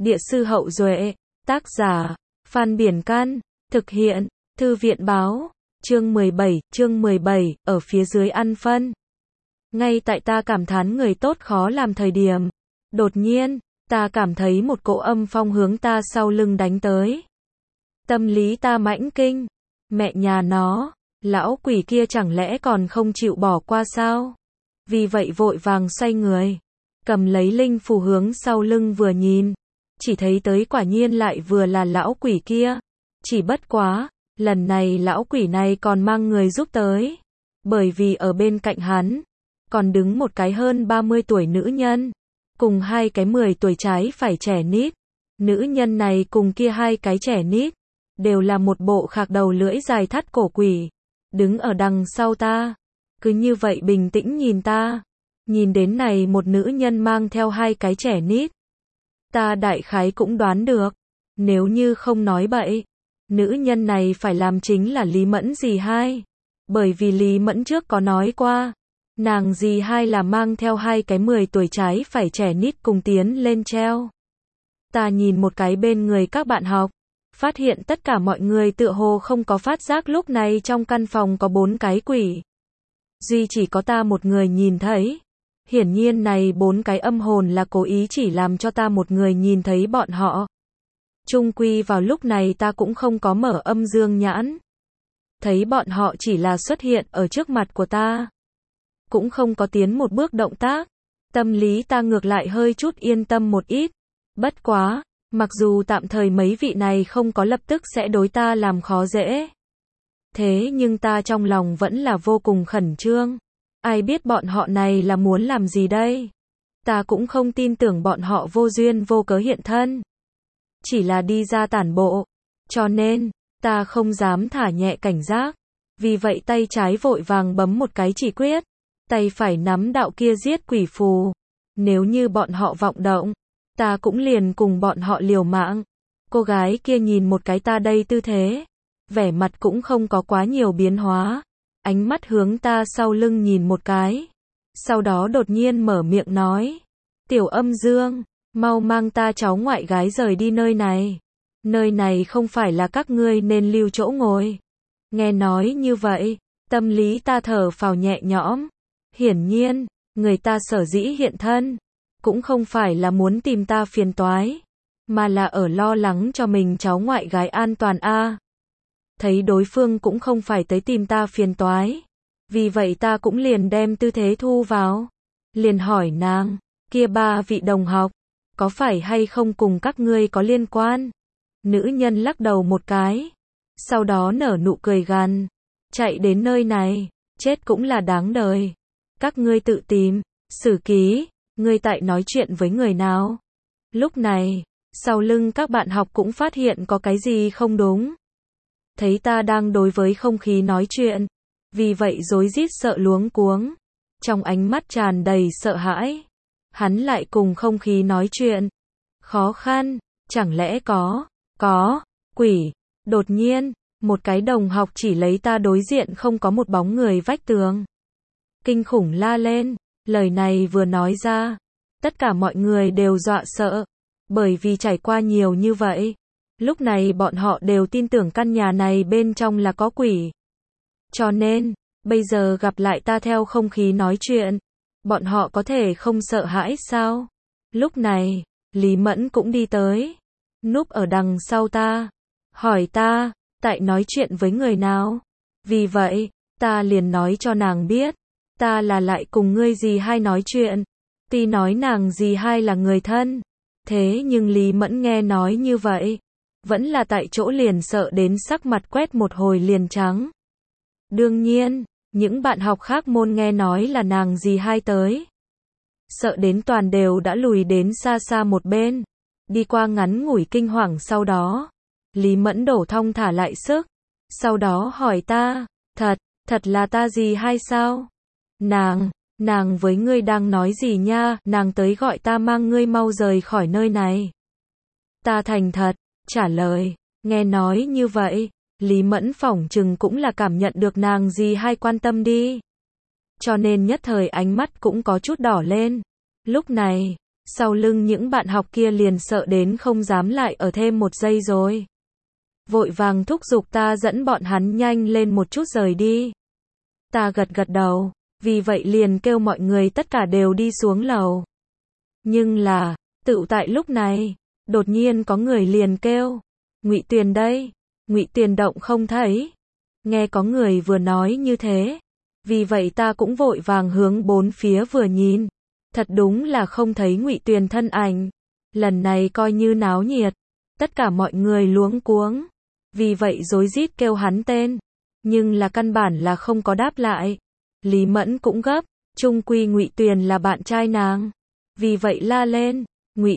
Địa sư Hậu Duệ, tác giả, Phan Biển Can, thực hiện, Thư viện báo, chương 17, ở phía dưới ăn phân. Ngay tại ta cảm thán người tốt khó làm thời điểm, đột nhiên, ta cảm thấy một cỗ âm phong hướng ta sau lưng đánh tới. Tâm lý ta mãnh kinh, mẹ nhà nó, lão quỷ kia chẳng lẽ còn không chịu bỏ qua sao? Vì vậy vội vàng xoay người, cầm lấy linh phù hướng sau lưng vừa nhìn, chỉ thấy tới quả nhiên lại vừa là lão quỷ kia. Chỉ bất quá, lần này lão quỷ này còn mang người giúp tới, bởi vì ở bên cạnh hắn, còn đứng một cái hơn 30 tuổi nữ nhân, cùng hai cái 10 tuổi trái phải trẻ nít. Nữ nhân này cùng kia hai cái trẻ nít, đều là một bộ khạc đầu lưỡi dài thắt cổ quỷ, đứng ở đằng sau ta, cứ như vậy bình tĩnh nhìn ta. Nhìn đến này một nữ nhân mang theo hai cái trẻ nít, ta đại khái cũng đoán được, nếu như không nói bậy, nữ nhân này phải làm chính là Lý Mẫn dì hai, bởi vì Lý Mẫn trước có nói qua, nàng dì hai là mang theo hai cái 10 tuổi trái phải trẻ nít cùng tiến lên treo. Ta nhìn một cái bên người các bạn học, phát hiện tất cả mọi người tựa hồ không có phát giác lúc này trong căn phòng có 4 cái quỷ. Duy chỉ có ta một người nhìn thấy. Hiển nhiên này 4 cái âm hồn là cố ý chỉ làm cho ta một người nhìn thấy bọn họ. Chung quy vào lúc này ta cũng không có mở âm dương nhãn. Thấy bọn họ chỉ là xuất hiện ở trước mặt của ta, cũng không có tiến một bước động tác. Tâm lý ta ngược lại hơi chút yên tâm một ít. Bất quá, mặc dù tạm thời mấy vị này không có lập tức sẽ đối ta làm khó dễ, thế nhưng ta trong lòng vẫn là vô cùng khẩn trương. Ai biết bọn họ này là muốn làm gì đây? Ta cũng không tin tưởng bọn họ vô duyên vô cớ hiện thân, chỉ là đi ra tản bộ, cho nên ta không dám thả nhẹ cảnh giác. Vì vậy tay trái vội vàng bấm một cái chỉ quyết, tay phải nắm đạo kia giết quỷ phù. Nếu như bọn họ vọng động, ta cũng liền cùng bọn họ liều mạng. Cô gái kia nhìn một cái ta đây tư thế, vẻ mặt cũng không có quá nhiều biến hóa, ánh mắt hướng ta sau lưng nhìn một cái, sau đó đột nhiên mở miệng nói, Tiểu Âm Dương, mau mang ta cháu ngoại gái rời đi nơi này không phải là các ngươi nên lưu chỗ ngồi. Nghe nói như vậy, tâm lý ta thở phào nhẹ nhõm. Hiển nhiên, người ta sở dĩ hiện thân, cũng không phải là muốn tìm ta phiền toái, mà là ở lo lắng cho mình cháu ngoại gái an toàn a. Thấy đối phương cũng không phải tới tìm ta phiền toái, vì vậy ta cũng liền đem tư thế thu vào, liền hỏi nàng, kia 3 vị đồng học, có phải hay không cùng các ngươi có liên quan? Nữ nhân lắc đầu một cái, sau đó nở nụ cười gằn, chạy đến nơi này, chết cũng là đáng đời. Các ngươi tự tìm, Sử Ký, ngươi tại nói chuyện với người nào? Lúc này, sau lưng các bạn học cũng phát hiện có cái gì không đúng. Thấy ta đang đối với không khí nói chuyện, vì vậy rối rít sợ luống cuống, trong ánh mắt tràn đầy sợ hãi. Hắn lại cùng không khí nói chuyện. Khó khăn, chẳng lẽ có quỷ? Đột nhiên, một cái đồng học chỉ lấy ta đối diện không có một bóng người vách tường, kinh khủng la lên. Lời này vừa nói ra, tất cả mọi người đều dọa sợ, bởi vì trải qua nhiều như vậy, lúc này bọn họ đều tin tưởng căn nhà này bên trong là có quỷ. Cho nên, bây giờ gặp lại ta theo không khí nói chuyện, bọn họ có thể không sợ hãi sao? Lúc này, Lý Mẫn cũng đi tới, núp ở đằng sau ta, hỏi ta, tại nói chuyện với người nào? Vì vậy, ta liền nói cho nàng biết, ta là lại cùng ngươi dì hai nói chuyện. Tuy nói nàng dì hai là người thân, thế nhưng Lý Mẫn nghe nói như vậy, vẫn là tại chỗ liền sợ đến sắc mặt quét một hồi liền trắng. Đương nhiên, những bạn học khác môn nghe nói là nàng dì hai tới, sợ đến toàn đều đã lùi đến xa xa một bên. Đi qua ngắn ngủi kinh hoàng sau đó, Lý Mẫn đổ thong thả lại sức, sau đó hỏi ta, thật là ta dì hai sao? Nàng với ngươi đang nói gì nha? Nàng tới gọi ta mang ngươi mau rời khỏi nơi này. Ta thành thật trả lời. Nghe nói như vậy, Lý Mẫn phỏng chừng cũng là cảm nhận được nàng dì hai quan tâm đi, cho nên nhất thời ánh mắt cũng có chút đỏ lên. Lúc này, Sau lưng những bạn học kia liền sợ đến không dám lại ở thêm một giây rồi. Vội vàng thúc giục ta dẫn bọn hắn nhanh lên một chút rời đi. Ta gật gật đầu, vì vậy liền kêu mọi người tất cả đều đi xuống lầu. Nhưng là, tựu tại lúc này, đột nhiên có người liền kêu, Ngụy Tuyền đây, Ngụy Tuyền động không thấy. Nghe có người vừa nói như thế, vì vậy ta cũng vội vàng hướng bốn phía vừa nhìn, thật đúng là không thấy Ngụy Tuyền thân ảnh. Lần này coi như náo nhiệt, tất cả mọi người luống cuống, vì vậy rối rít kêu hắn tên, nhưng là căn bản là không có đáp lại. Lý Mẫn cũng gấp, chung quy Ngụy Tuyền là bạn trai nàng, vì vậy la lên, Ngụy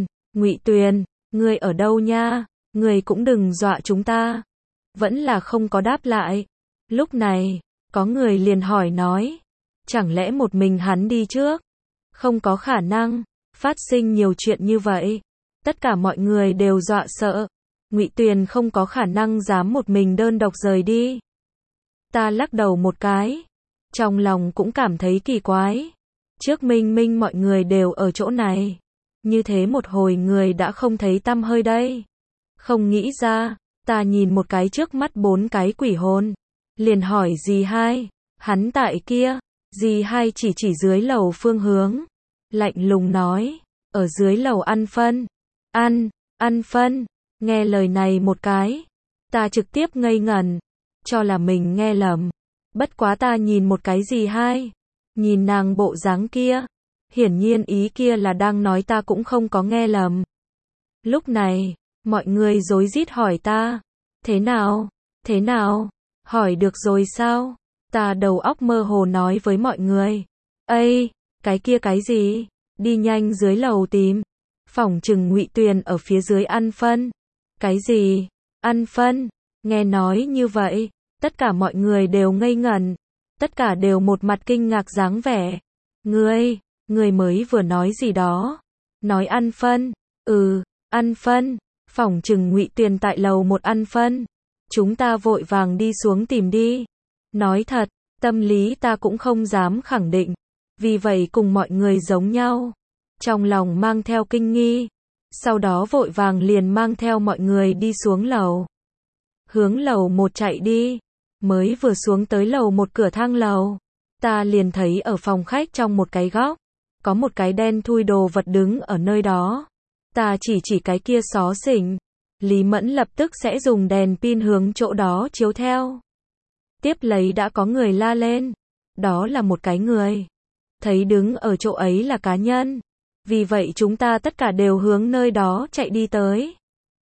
Tuyền, ngươi ở đâu nha, ngươi cũng đừng dọa chúng ta. Vẫn là không có đáp lại. Lúc này, có người liền hỏi nói, chẳng lẽ một mình hắn đi trước? Không có khả năng, phát sinh nhiều chuyện như vậy. Tất cả mọi người đều dọa sợ, Ngụy Tuyền không có khả năng dám một mình đơn độc rời đi. Ta lắc đầu một cái, trong lòng cũng cảm thấy kỳ quái. Trước minh minh mọi người đều ở chỗ này, như thế một hồi người đã không thấy tăm hơi đây. Không nghĩ ra, ta nhìn một cái trước mắt bốn cái quỷ hồn, liền hỏi dì hai, hắn tại kia. Dì hai chỉ dưới lầu phương hướng, lạnh lùng nói, ở dưới lầu ăn phân. Ăn phân. Nghe lời này một cái, ta trực tiếp ngây ngẩn, cho là mình nghe lầm. Bất quá ta nhìn một cái dì hai, nhìn nàng bộ dáng kia, hiển nhiên ý kia là đang nói ta cũng không có nghe lầm. Lúc này, mọi người rối rít hỏi ta, thế nào, hỏi được rồi sao? Ta đầu óc mơ hồ nói với mọi người, ây, cái kia cái gì, đi nhanh dưới lầu tìm, phỏng chừng Ngụy Tuyền ở phía dưới ăn phân. Cái gì, ăn phân? Nghe nói như vậy, tất cả mọi người đều ngây ngẩn, tất cả đều một mặt kinh ngạc dáng vẻ. Ngươi mới vừa nói gì đó? Nói ăn phân? Ăn phân, phỏng chừng Ngụy Tuyền tại lầu một ăn phân. Chúng ta vội vàng đi xuống tìm đi. Nói thật, tâm lý ta cũng không dám khẳng định, vì vậy cùng mọi người giống nhau, trong lòng mang theo kinh nghi, sau đó vội vàng liền mang theo mọi người đi xuống lầu. Hướng lầu một chạy đi, mới vừa xuống tới lầu một cửa thang lầu, ta liền thấy ở phòng khách trong một cái góc, có một cái đen thui đồ vật đứng ở nơi đó. Ta chỉ cái kia xó xỉnh, Lý Mẫn lập tức sẽ dùng đèn pin hướng chỗ đó chiếu theo. Tiếp lấy đã có người la lên, đó là một cái người. Thấy đứng ở chỗ ấy là cá nhân, vì vậy chúng ta tất cả đều hướng nơi đó chạy đi tới.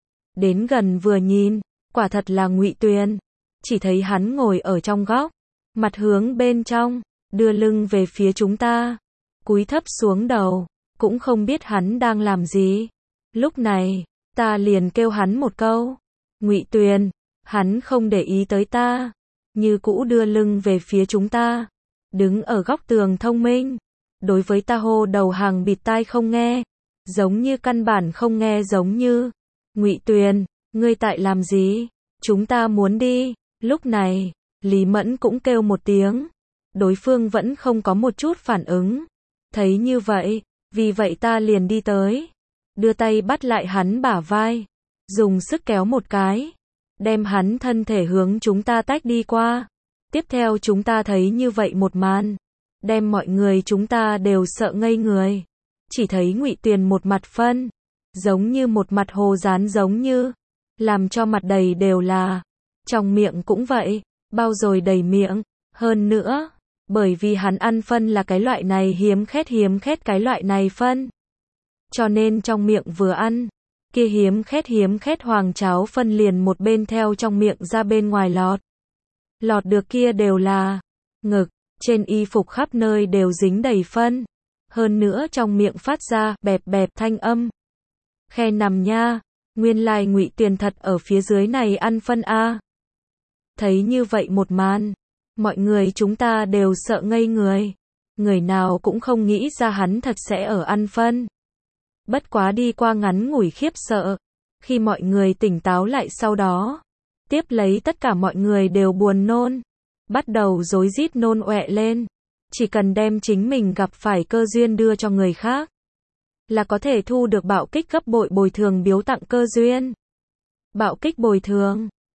Đến gần vừa nhìn, quả thật là Ngụy Tuyền, chỉ thấy hắn ngồi ở trong góc, mặt hướng bên trong, đưa lưng về phía chúng ta, cúi thấp xuống đầu, cũng không biết hắn đang làm gì. Lúc này, ta liền kêu hắn một câu, Ngụy Tuyền, hắn không để ý tới ta, như cũ đưa lưng về phía chúng ta, đứng ở góc tường thông minh, đối với ta hô đầu hàng bịt tai không nghe, giống như căn bản không nghe giống như. Ngụy Tuyền, ngươi tại làm gì? Chúng ta muốn đi. Lúc này, Lý Mẫn cũng kêu một tiếng, đối phương vẫn không có một chút phản ứng. Thấy như vậy, vì vậy ta liền đi tới, đưa tay bắt lại hắn bả vai, dùng sức kéo một cái, đem hắn thân thể hướng chúng ta tách đi qua. Tiếp theo chúng ta thấy như vậy một màn, đem mọi người chúng ta đều sợ ngây người. Chỉ thấy Ngụy Tuyền một mặt phân, giống như một mặt hồ dán giống như, làm cho mặt đầy đều là, trong miệng cũng vậy, bao rồi đầy miệng. Hơn nữa, bởi vì hắn ăn phân là cái loại này hiếm khét cái loại này phân, cho nên trong miệng vừa ăn, kia hiếm khét hoàng cháo phân liền một bên theo trong miệng ra bên ngoài lọt. Lọt được kia đều là ngực, trên y phục khắp nơi đều dính đầy phân. Hơn nữa trong miệng phát ra bẹp bẹp thanh âm. Khe nằm nha, nguyên lai Ngụy Tuyền thật ở phía dưới này ăn phân a. Thấy như vậy một màn, mọi người chúng ta đều sợ ngây người. Người nào cũng không nghĩ ra hắn thật sẽ ở ăn phân. Bất quá đi qua ngắn ngủi khiếp sợ, khi mọi người tỉnh táo lại sau đó, tiếp lấy tất cả mọi người đều buồn nôn, bắt đầu rối rít nôn ọe lên, chỉ cần đem chính mình gặp phải cơ duyên đưa cho người khác. là có thể thu được bạo kích gấp bội bồi thường biếu tặng cơ duyên. Bạo kích bồi thường